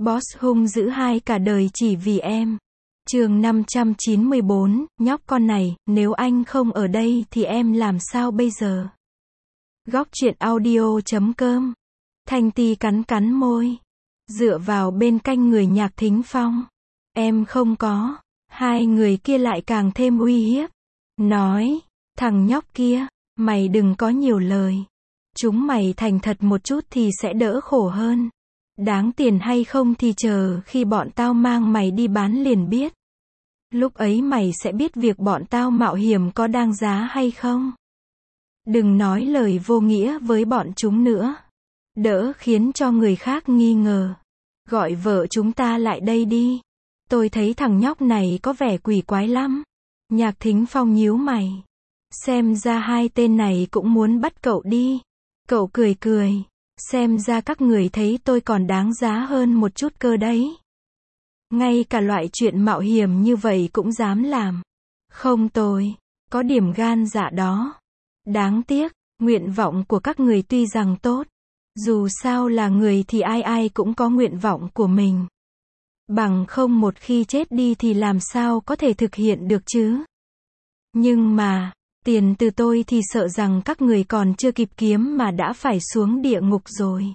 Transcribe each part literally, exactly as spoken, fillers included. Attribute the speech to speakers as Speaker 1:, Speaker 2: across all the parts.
Speaker 1: Boss hung dữ hai cả đời chỉ vì em. Chương năm trăm chín mươi bốn, nhóc con này, nếu anh không ở đây thì em làm sao bây giờ? Góc truyện audio chấm com. Thanh Ti cắn cắn môi, dựa vào bên cạnh người Nhạc Thính Phong. Em không có. Hai người kia lại càng thêm uy hiếp. Nói, thằng nhóc kia, mày đừng có nhiều lời. Chúng mày thành thật một chút thì sẽ đỡ khổ hơn. Đáng tiền hay không thì chờ khi bọn tao mang mày đi bán liền biết. Lúc ấy mày sẽ biết việc bọn tao mạo hiểm có đáng giá hay không. Đừng nói lời vô nghĩa với bọn chúng nữa. Đỡ khiến cho người khác nghi ngờ. Gọi vợ chúng ta lại đây đi. Tôi thấy thằng nhóc này có vẻ quỷ quái lắm. Nhạc Thính Phong nhíu mày. Xem ra hai tên này cũng muốn bắt cậu đi. Cậu cười cười. Xem ra các người thấy tôi còn đáng giá hơn một chút cơ đấy. Ngay cả loại chuyện mạo hiểm như vậy cũng dám làm. Không tồi. Có điểm gan dạ đó. Đáng tiếc, nguyện vọng của các người tuy rằng tốt. Dù sao là người thì ai ai cũng có nguyện vọng của mình. Bằng không một khi chết đi thì làm sao có thể thực hiện được chứ. Nhưng mà, tiền từ tôi thì sợ rằng các người còn chưa kịp kiếm mà đã phải xuống địa ngục rồi.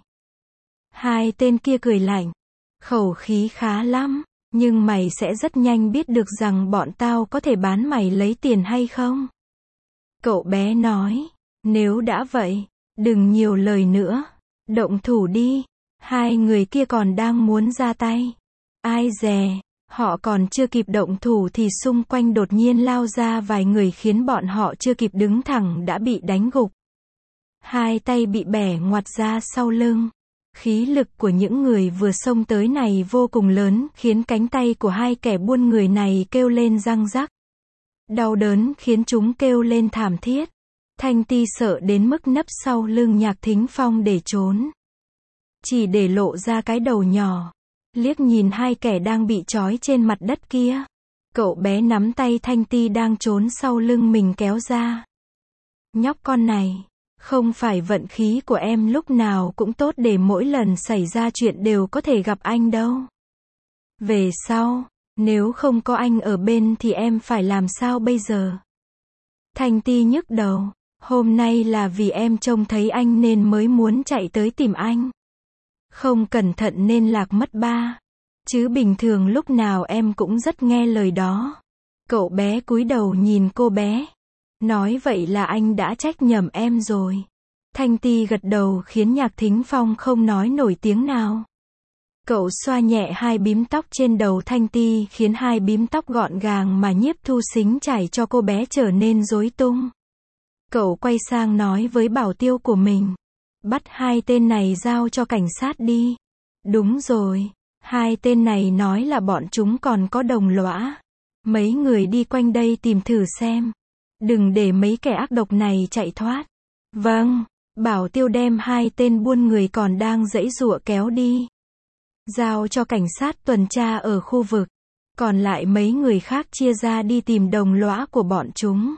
Speaker 1: Hai tên kia cười lạnh. Khẩu khí khá lắm, nhưng mày sẽ rất nhanh biết được rằng bọn tao có thể bán mày lấy tiền hay không. Cậu bé nói, nếu đã vậy, đừng nhiều lời nữa. Động thủ đi. Hai người kia còn đang muốn ra tay. Ai dè, họ còn chưa kịp động thủ thì xung quanh đột nhiên lao ra vài người khiến bọn họ chưa kịp đứng thẳng đã bị đánh gục. Hai tay bị bẻ ngoặt ra sau lưng. Khí lực của những người vừa xông tới này vô cùng lớn, khiến cánh tay của hai kẻ buôn người này kêu lên răng rắc. Đau đớn khiến chúng kêu lên thảm thiết. Thanh Ti sợ đến mức nấp sau lưng Nhạc Thính Phong để trốn. Chỉ để lộ ra cái đầu nhỏ. Liếc nhìn hai kẻ đang bị trói trên mặt đất kia. Cậu bé nắm tay Thanh Ti đang trốn sau lưng mình kéo ra. Nhóc con này, không phải vận khí của em lúc nào cũng tốt để mỗi lần xảy ra chuyện đều có thể gặp anh đâu. Về sau, nếu không có anh ở bên thì em phải làm sao bây giờ? Thanh Ti nhức đầu. Hôm nay là vì em trông thấy anh nên mới muốn chạy tới tìm anh. Không cẩn thận nên lạc mất ba. Chứ bình thường lúc nào em cũng rất nghe lời đó. Cậu bé cúi đầu nhìn cô bé. Nói vậy là anh đã trách nhầm em rồi. Thanh Ti gật đầu khiến Nhạc Thính Phong không nói nổi tiếng nào. Cậu xoa nhẹ hai bím tóc trên đầu Thanh Ti khiến hai bím tóc gọn gàng mà Nhiếp Thu Sính trải cho cô bé trở nên rối tung. Cậu quay sang nói với bảo tiêu của mình. Bắt hai tên này giao cho cảnh sát đi. Đúng rồi. Hai tên này nói là bọn chúng còn có đồng lõa. Mấy người đi quanh đây tìm thử xem. Đừng để mấy kẻ ác độc này chạy thoát. Vâng. Bảo tiêu đem hai tên buôn người còn đang giãy giụa kéo đi. Giao cho cảnh sát tuần tra ở khu vực. Còn lại mấy người khác chia ra đi tìm đồng lõa của bọn chúng.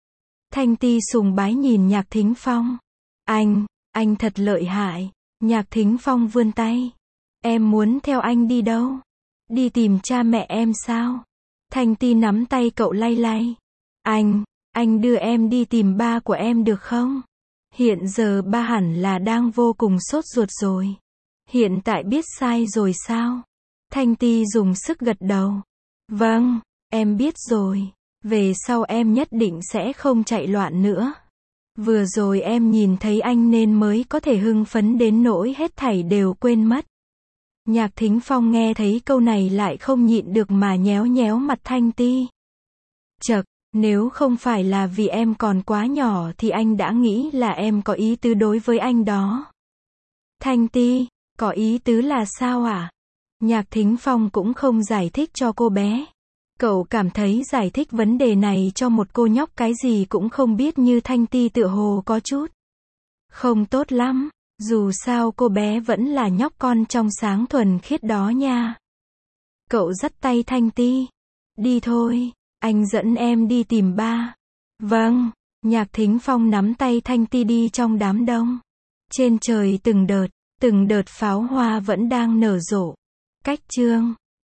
Speaker 1: Thanh Ti sùng bái nhìn Nhạc Thính Phong. Anh, anh thật lợi hại. Nhạc Thính Phong vươn tay. Em muốn theo anh đi đâu? Đi tìm cha mẹ em sao? Thanh Ti nắm tay cậu lay lay. Anh, anh đưa em đi tìm ba của em được không? Hiện giờ ba hẳn là đang vô cùng sốt ruột rồi. Hiện tại biết sai rồi sao? Thanh Ti dùng sức gật đầu. Vâng, em biết rồi. Về sau em nhất định sẽ không chạy loạn nữa. Vừa rồi em nhìn thấy anh nên mới có thể hưng phấn đến nỗi hết thảy đều quên mất. Nhạc Thính Phong nghe thấy câu này lại không nhịn được mà nhéo nhéo mặt Thanh Ti. Chậc, nếu không phải là vì em còn quá nhỏ thì anh đã nghĩ là em có ý tứ đối với anh đó. Thanh Ti, có ý tứ là sao à? Nhạc Thính Phong cũng không giải thích cho cô bé. Cậu cảm thấy giải thích vấn đề này cho một cô nhóc cái gì cũng không biết như Thanh Ti tựa hồ có chút không tốt lắm. Dù sao cô bé vẫn là nhóc con trong sáng thuần khiết đó nha. Cậu dắt tay Thanh Ti. Đi thôi, anh dẫn em đi tìm ba. Vâng. Nhạc Thính Phong nắm tay Thanh Ti đi trong đám đông. Trên trời từng đợt, từng đợt pháo hoa vẫn đang nở rộ. Cách chương